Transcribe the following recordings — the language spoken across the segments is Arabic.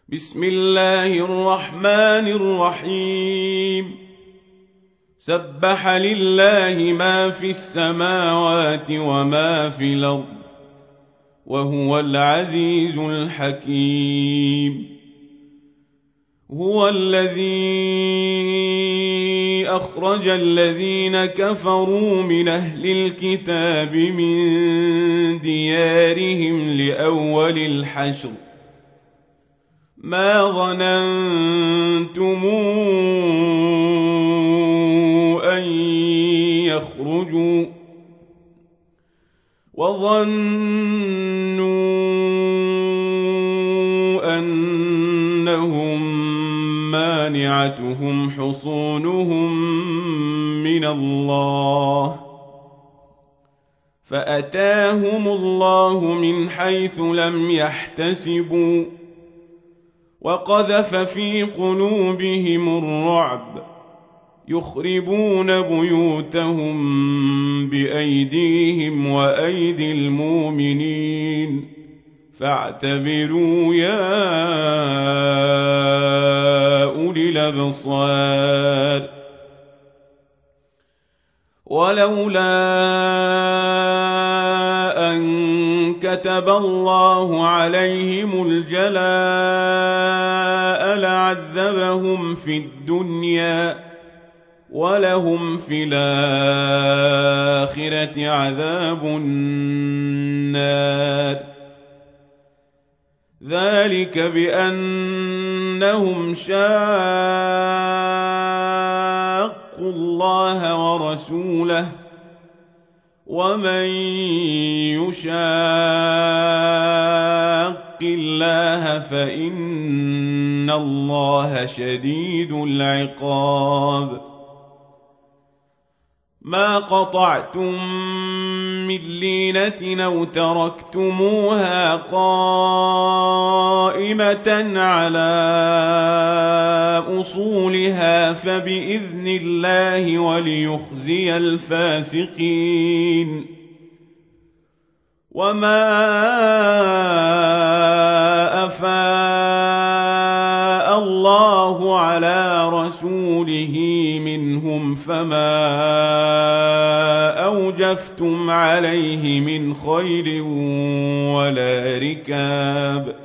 بسم الله الرحمن الرحيم. سبح لله ما في السماوات وما في الأرض وهو العزيز الحكيم. هو الذي أخرج الذين كفروا من أهل الكتاب من ديارهم لأول الحشر ما ظننتم أن يخرجوا وظنوا أنهم مانعتهم حصونهم من الله فأتاهم الله من حيث لم يحتسبوا وقذف في قلوبهم الرعب يخربون بيوتهم بأيديهم وأيدي المؤمنين فاعتبروا يا أولي الأبصار. ولولا أن كتب الله عليهم الجلاء لعذبهم في الدنيا ولهم في الآخرة عذاب النار. ذلك بأنهم شاقوا الله ورسوله ومن يشاق الله فإن الله شديد العقاب. ما قطعتم من لينة أو تركتموها قائمة على أصولها فبإذن الله وليخزي الفاسقين. وما أفاء الله على رسوله منهم فما أوجفتم عليه من خيل ولا ركاب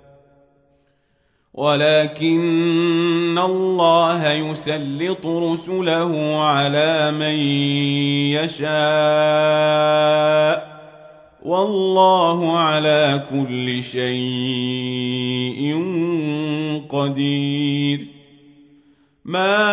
ولكن الله يسلط رسله على من يشاء والله على كل شيء قدير. ما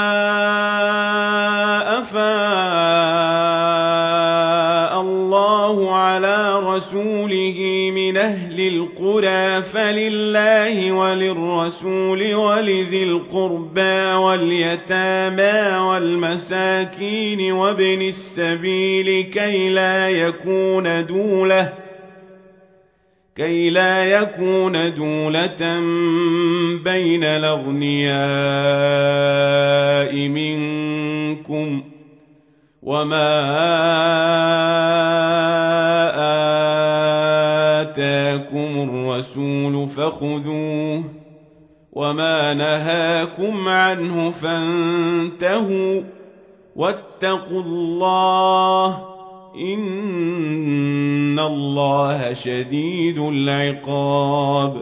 أفاء الله على رسوله من أهل القرى فلله وللرسول ولذي القربى واليتامى والمساكين وابن السبيل كي لا يكون دولة بين الأغنياء منكم وما آتاكم الرسول فخذوه وما نهاكم عنه فانتهوا واتقوا الله إن الله شديد العقاب.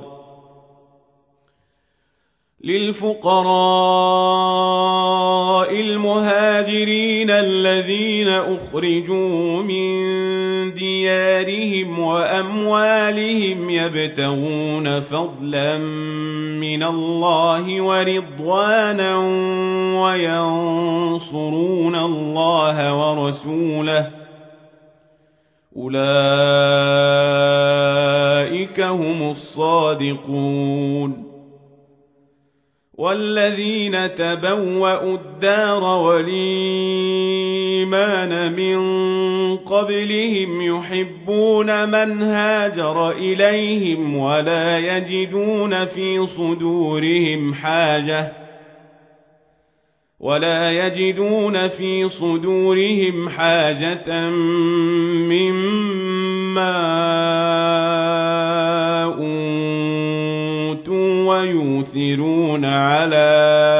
للفقراء المهاجرين الذين أخرجوا من ديارهم وأموالهم يبتغون فضلا من الله ورضوانا وينصرون الله ورسوله أولئك هم الصادقون. والذين تبوأوا الدار والإيمان من قبلهم يحبون من هاجر إليهم ولا يجدون في صدورهم حاجة مما أوتوا ويؤثرون على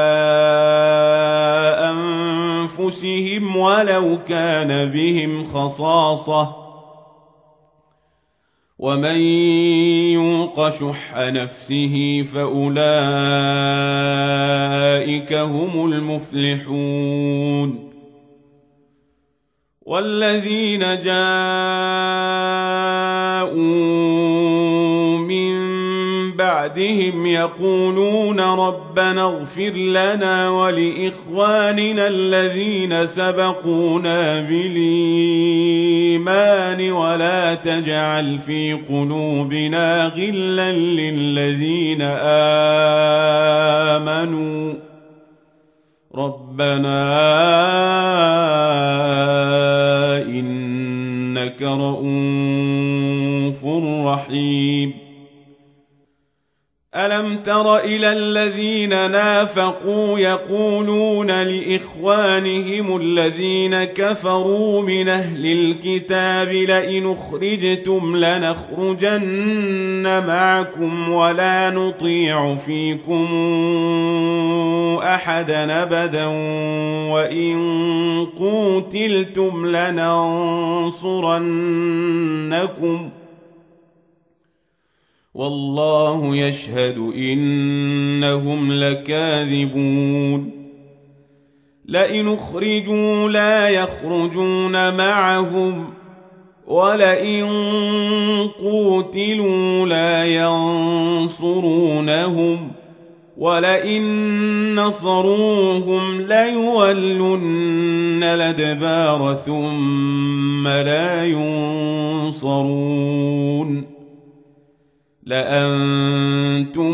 أنفسهم ولو كان بهم خصاصة ومن يوق شح نفسه فأولئك هم المفلحون والذين جاءوا من بعدهم يقولون ربنا اغفر لنا ولإخواننا الذين سبقونا بالإيمان ولا تجعل في قلوبنا غلا للذين آمنوا ربنا إنك رؤوف رحيم ألم تر إلى الذين نافقوا يقولون لإخوانهم الذين كفروا من أهل الكتاب لئن أخرجتم لنخرجن معكم ولا نطيع فيكم أحدا أبدا وإن قوتلتم لننصرنكم والله يشهد إنهم لكاذبون لئن أخرجوا لا يخرجون معهم ولئن قوتلوا لا ينصرونهم ولئن نصروهم ليولن الأدبار ثم لا ينصرون لأنتم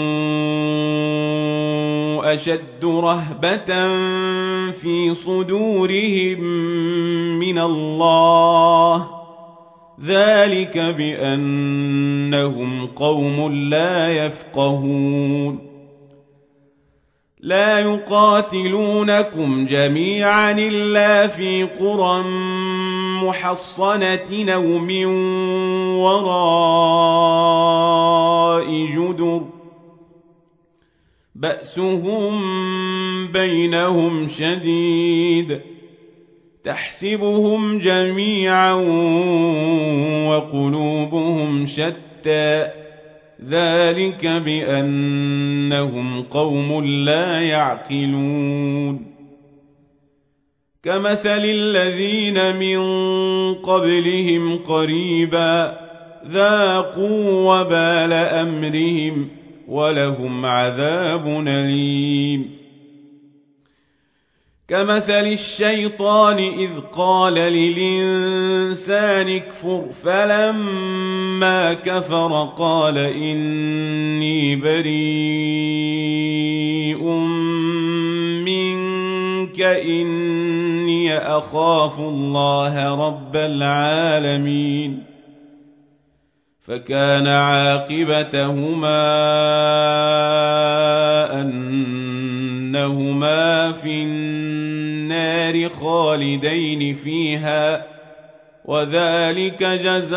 أشد رهبة في صدورهم من الله ذلك بأنهم قوم لا يفقهون لا يقاتلونكم جميعا إلا في قرى محصنة أو من وراء جدر بأسهم بينهم شديد تحسبهم جميعا وقلوبهم شتى ذلك بأنهم قوم لا يعقلون كمثل الذين من قبلهم قريبا ذاقوا وبال أمرهم ولهم عذاب أليم كمثل الشيطان إذ قال للإنسان اكفر فلما كفر قال إني بريء منك إني أخاف الله رب العالمين فكان عاقبتهما أنهما في النار خالدين فيها وذلك جزاء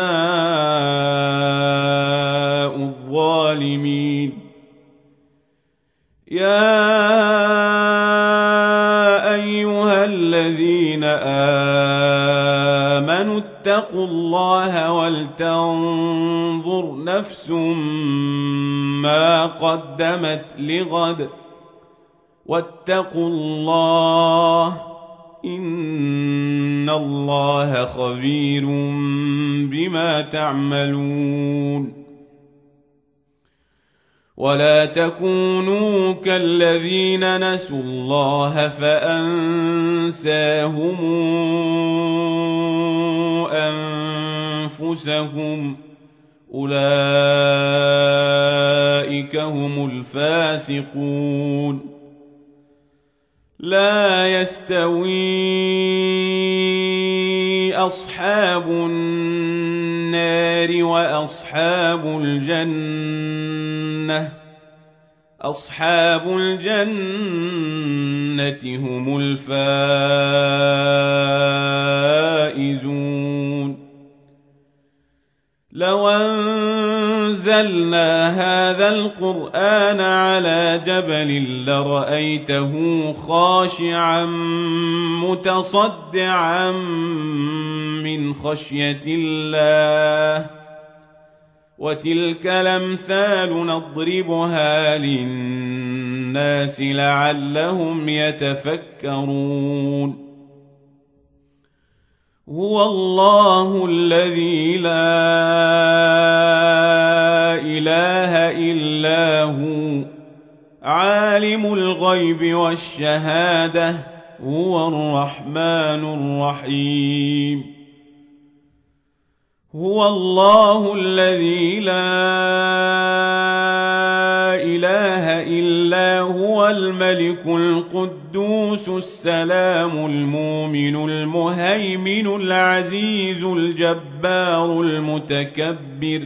الظالمين يا أيها الذين آمنوا اتقوا الله ولتنظر نفس ما قدمت لغد واتقوا الله إن الله خبير بما تعملون ولا تكونوا كالذين نسوا الله فأنساهم أنفسهم أولئك هم الفاسقون لا يستوي أصحاب النار وأصحاب الجنة أصحاب الجنة هم الفائزون لو أنزلنا هذا القرآن على جبل لرأيته خاشعا متصدعا من خشية الله وتلك الأمثال نضربها للناس لعلهم يتفكرون هو الله الذي لا إله إلا هو عالم الغيب والشهادة هو الرحمن الرحيم هو الله الذي لا إله إلا هو الملك القدوس السلام المؤمن المهيمن العزيز الجبار المتكبر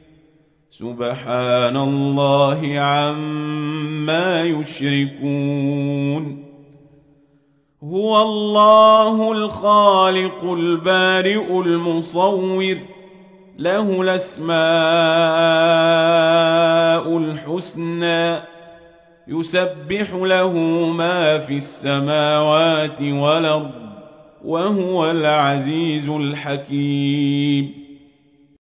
سبحان الله عما يشركون هو الله الخالق البارئ المصور له الأسماء الحسنى يسبح له ما في السماوات والأرض وهو العزيز الحكيم